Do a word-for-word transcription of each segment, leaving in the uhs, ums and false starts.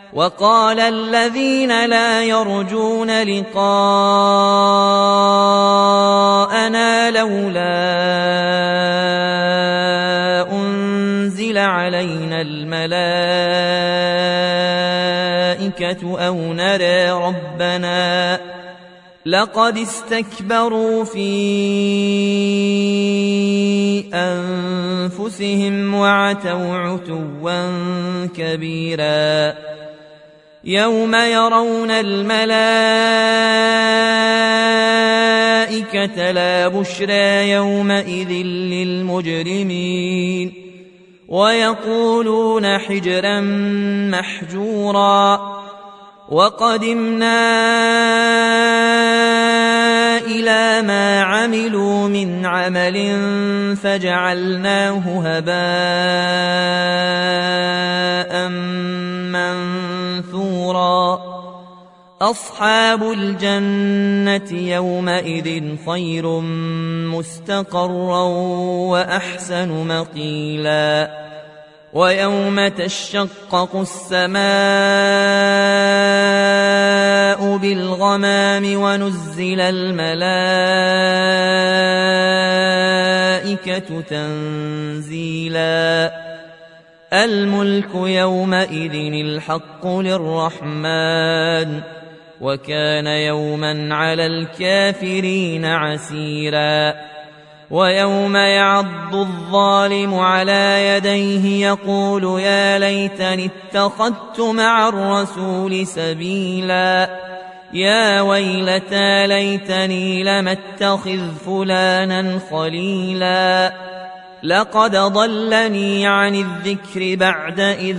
وقال الذين لا يرجون لقاءنا لولا أنزل علينا الملائكة أو نرى ربنا لقد استكبروا في أنفسهم وعتوا عتوا كبيرا يوم يرون الملائكة لا بشرى يومئذ للمجرمين ويقولون حجرا محجورا وقدمنا إلى ما عملوا من عمل فجعلناه هباء منثورا أصحاب الجنة يومئذ خير مستقرا وأحسن مقيلا ويوم تشقق السماء بالغمام ونزل الملائكة تنزيلا الملك يومئذ الحق للرحمن وكان يوما على الكافرين عسيرا ويوم يعض الظالم على يديه يقول يا ليتني اتخذت مع الرسول سبيلا يا ويلتى ليتني لم اتخذ فلانا خليلا لقد ضلني عن الذكر بعد إذ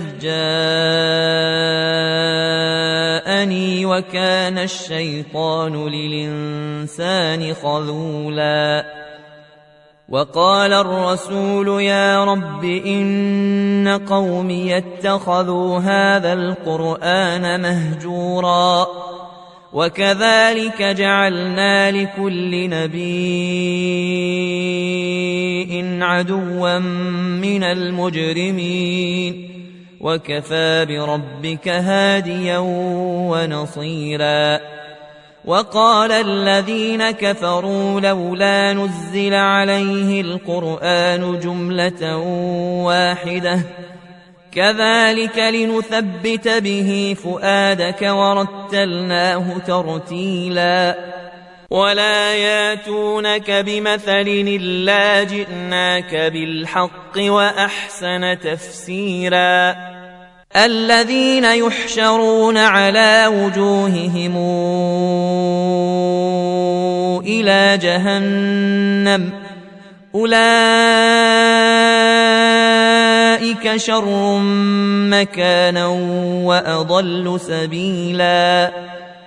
جاءني وكان الشيطان للإنسان خذولا وقال الرسول يا رب إن قومي اتخذوا هذا القرآن مهجورا وكذلك جعلنا لكل نبي عدوا من المجرمين وكفى بربك هاديا ونصيرا وقال الذين كفروا لولا نزل عليه القرآن جملة واحدة كذلك لنثبت به فؤادك ورتلناه ترتيلا ولا ياتونك بمثل إلا جئناك بالحق وأحسن تفسيرا الذين يحشرون على وجوههم إلى جهنم أولئك شر مكانا وأضل سبيلا